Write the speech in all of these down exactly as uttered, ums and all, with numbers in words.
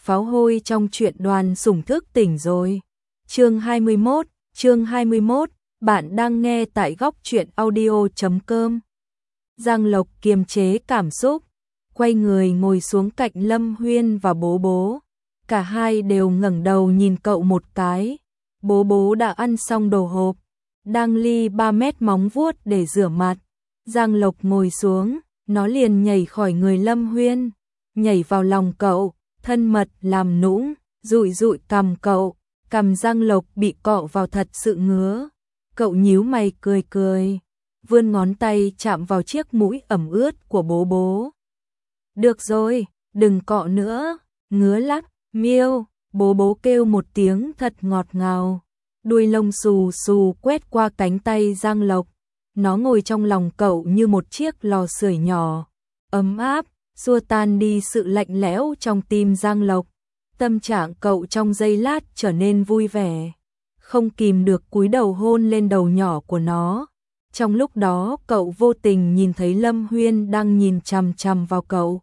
pháo hôi trong truyện Đoàn Sủng Thức Tỉnh rồi. Chương hai mươi mốt, chương hai mươi mốt, bạn đang nghe tại góc truyện audio chấm com. Giang Lộc kiềm chế cảm xúc, quay người ngồi xuống cạnh Lâm Huyên và bố bố. Cả hai đều ngẩng đầu nhìn cậu một cái. Bố bố đã ăn xong đồ hộp, đang ly ba mét móng vuốt để rửa mặt. Giang Lộc ngồi xuống, nó liền nhảy khỏi người Lâm Huyên, nhảy vào lòng cậu, thân mật làm nũng, dụi dụi cằm cậu. Cằm Giang Lộc bị cọ vào thật sự ngứa. Cậu nhíu mày cười cười, vươn ngón tay chạm vào chiếc mũi ẩm ướt của bố bố. Được rồi, đừng cọ nữa, ngứa lắm. Miêu, bố bố kêu một tiếng thật ngọt ngào. Đuôi lông xù xù quét qua cánh tay Giang Lộc. Nó ngồi trong lòng cậu như một chiếc lò sưởi nhỏ, ấm áp, xua tan đi sự lạnh lẽo trong tim Giang Lộc. Tâm trạng cậu trong giây lát trở nên vui vẻ, không kìm được cúi đầu hôn lên đầu nhỏ của nó. Trong lúc đó cậu vô tình nhìn thấy Lâm Huyên đang nhìn chằm chằm vào cậu.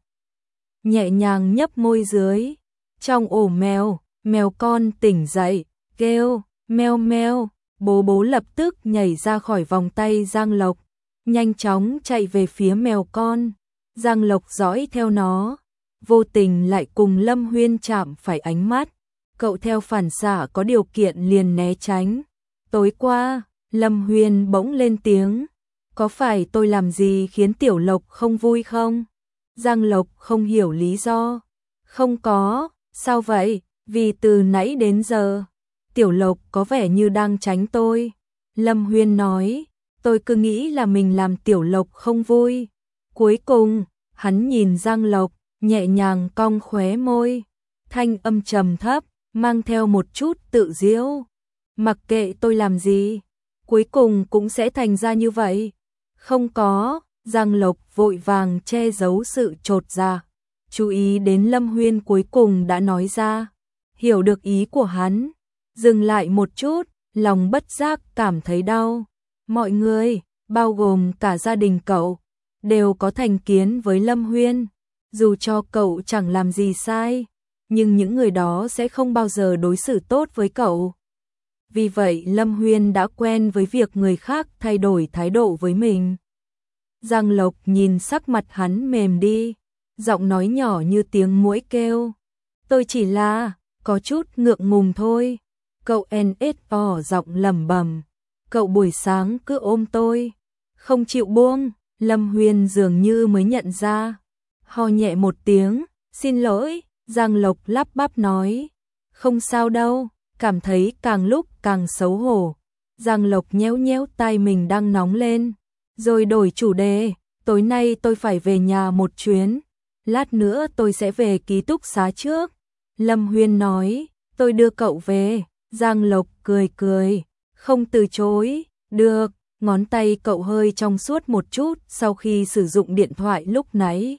Nhẹ nhàng nhấp môi dưới. Trong ổ mèo, mèo con tỉnh dậy, kêu, meo meo. Bố bố lập tức nhảy ra khỏi vòng tay Giang Lộc, nhanh chóng chạy về phía mèo con. Giang Lộc dõi theo nó, vô tình lại cùng Lâm Huyên chạm phải ánh mắt. Cậu theo phản xạ có điều kiện liền né tránh. Tối qua, Lâm Huyên bỗng lên tiếng, có phải tôi làm gì khiến Tiểu Lộc không vui không? Giang Lộc không hiểu lý do. Không có, sao vậy? Vì từ nãy đến giờ, Tiểu Lộc có vẻ như đang tránh tôi. Lâm Huyên nói, tôi cứ nghĩ là mình làm Tiểu Lộc không vui. Cuối cùng, hắn nhìn Giang Lộc, nhẹ nhàng cong khóe môi, thanh âm trầm thấp, mang theo một chút tự giễu. Mặc kệ tôi làm gì, cuối cùng cũng sẽ thành ra như vậy. Không có, Giang Lộc vội vàng che giấu sự chột dạ, chú ý đến Lâm Huyên cuối cùng đã nói ra, hiểu được ý của hắn. Dừng lại một chút, lòng bất giác cảm thấy đau. Mọi người, bao gồm cả gia đình cậu, đều có thành kiến với Lâm Huyên. Dù cho cậu chẳng làm gì sai, nhưng những người đó sẽ không bao giờ đối xử tốt với cậu. Vì vậy Lâm Huyên đã quen với việc người khác thay đổi thái độ với mình. Giang Lộc nhìn sắc mặt hắn mềm đi, giọng nói nhỏ như tiếng muỗi kêu. Tôi chỉ là có chút ngượng ngùng thôi. Cậu en ét o giọng lẩm bẩm. Cậu buổi sáng cứ ôm tôi, không chịu buông. Lâm Huyên dường như mới nhận ra, ho nhẹ một tiếng, xin lỗi. Giang Lộc lắp bắp nói, không sao đâu, cảm thấy càng lúc càng xấu hổ. Giang Lộc nhéo nhéo tai mình đang nóng lên, rồi đổi chủ đề, tối nay tôi phải về nhà một chuyến, lát nữa tôi sẽ về ký túc xá trước. Lâm Huyên nói, tôi đưa cậu về. Giang Lộc cười cười, không từ chối, được. Ngón tay cậu hơi trong suốt một chút sau khi sử dụng điện thoại lúc nãy.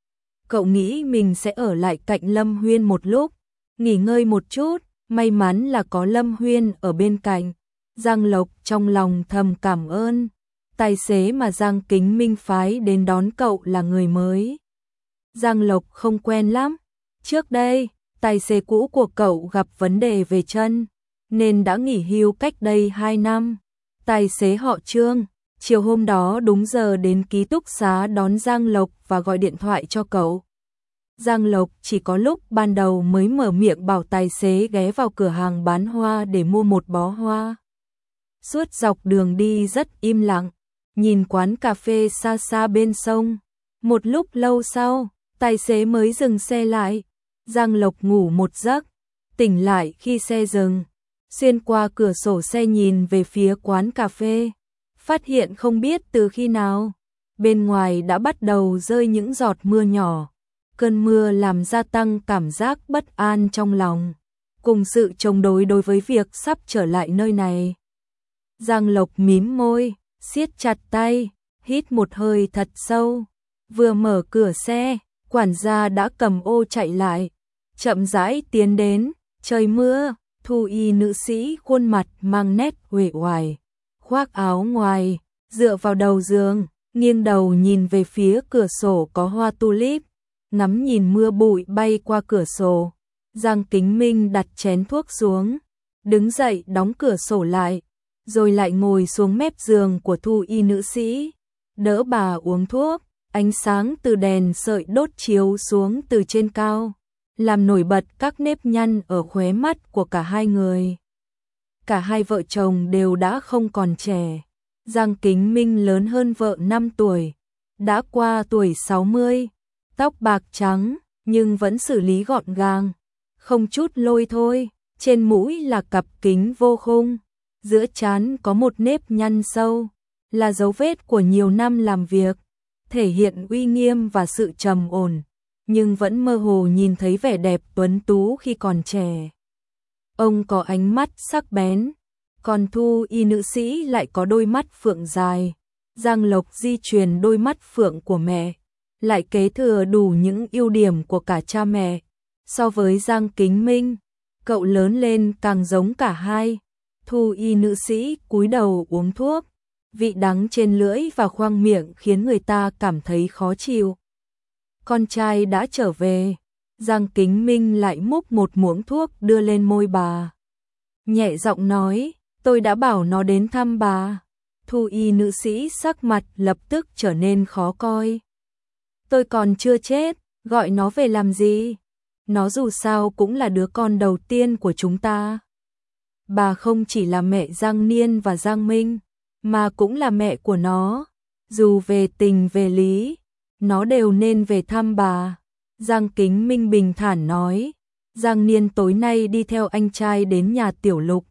Cậu nghĩ mình sẽ ở lại cạnh Lâm Huyên một lúc, nghỉ ngơi một chút, may mắn là có Lâm Huyên ở bên cạnh. Giang Lộc trong lòng thầm cảm ơn, tài xế mà Giang Kính Minh phái đến đón cậu là người mới. Giang Lộc không quen lắm, trước đây, tài xế cũ của cậu gặp vấn đề về chân, nên đã nghỉ hưu cách đây hai năm. Tài xế họ Trương, chiều hôm đó đúng giờ đến ký túc xá đón Giang Lộc và gọi điện thoại cho cậu. Giang Lộc chỉ có lúc ban đầu mới mở miệng bảo tài xế ghé vào cửa hàng bán hoa để mua một bó hoa. Suốt dọc đường đi rất im lặng, nhìn quán cà phê xa xa bên sông. Một lúc lâu sau, tài xế mới dừng xe lại. Giang Lộc ngủ một giấc, tỉnh lại khi xe dừng. Xuyên qua cửa sổ xe nhìn về phía quán cà phê, phát hiện không biết từ khi nào, bên ngoài đã bắt đầu rơi những giọt mưa nhỏ. Cơn mưa làm gia tăng cảm giác bất an trong lòng, cùng sự chống đối đối với việc sắp trở lại nơi này. Giang Lộc mím môi, siết chặt tay, hít một hơi thật sâu. Vừa mở cửa xe, quản gia đã cầm ô chạy lại, chậm rãi tiến đến. Trời mưa, Thu y nữ sĩ khuôn mặt mang nét uể oải, khoác áo ngoài, dựa vào đầu giường, nghiêng đầu nhìn về phía cửa sổ có hoa tulip, ngắm nhìn mưa bụi bay qua cửa sổ. Giang Kính Minh đặt chén thuốc xuống, đứng dậy đóng cửa sổ lại, rồi lại ngồi xuống mép giường của Thu y nữ sĩ, đỡ bà uống thuốc. Ánh sáng từ đèn sợi đốt chiếu xuống từ trên cao, làm nổi bật các nếp nhăn ở khóe mắt của cả hai người. Cả hai vợ chồng đều đã không còn trẻ. Giang Kính Minh lớn hơn vợ năm tuổi, đã qua tuổi sáu mươi, tóc bạc trắng, nhưng vẫn xử lý gọn gàng, không chút lôi thôi. Trên mũi là cặp kính vô khung, giữa trán có một nếp nhăn sâu, là dấu vết của nhiều năm làm việc, thể hiện uy nghiêm và sự trầm ổn, nhưng vẫn mơ hồ nhìn thấy vẻ đẹp tuấn tú khi còn trẻ. Ông có ánh mắt sắc bén, còn Thu y nữ sĩ lại có đôi mắt phượng dài. Giang Lộc di truyền đôi mắt phượng của mẹ, lại kế thừa đủ những ưu điểm của cả cha mẹ. So với Giang Kính Minh, cậu lớn lên càng giống cả hai. Thu y nữ sĩ cúi đầu uống thuốc, vị đắng trên lưỡi và khoang miệng khiến người ta cảm thấy khó chịu. Con trai đã trở về, Giang Kính Minh lại múc một muỗng thuốc đưa lên môi bà. Nhẹ giọng nói, tôi đã bảo nó đến thăm bà. Thu y nữ sĩ sắc mặt lập tức trở nên khó coi. Tôi còn chưa chết, gọi nó về làm gì? Nó dù sao cũng là đứa con đầu tiên của chúng ta. Bà không chỉ là mẹ Giang Niên và Giang Minh, mà cũng là mẹ của nó. Dù về tình về lý, nó đều nên về thăm bà. Giang Kính Minh bình thản nói, Giang Niên tối nay đi theo anh trai đến nhà Tiểu Lục.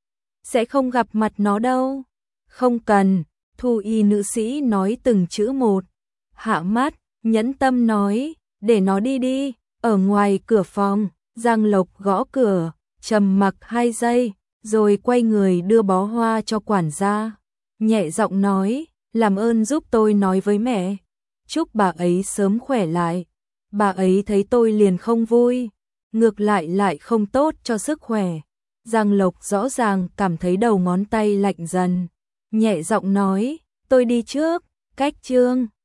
Sẽ không gặp mặt nó đâu. Không cần, Thu y nữ sĩ nói từng chữ một. Hạ mắt, nhẫn tâm nói, để nó đi đi. Ở ngoài cửa phòng, Giang Lộc gõ cửa, trầm mặc hai giây, rồi quay người đưa bó hoa cho quản gia. Nhẹ giọng nói, làm ơn giúp tôi nói với mẹ, chúc bà ấy sớm khỏe lại. Bà ấy thấy tôi liền không vui, ngược lại lại không tốt cho sức khỏe. Giang Lộc rõ ràng cảm thấy đầu ngón tay lạnh dần, nhẹ giọng nói, tôi đi trước, cách Trương.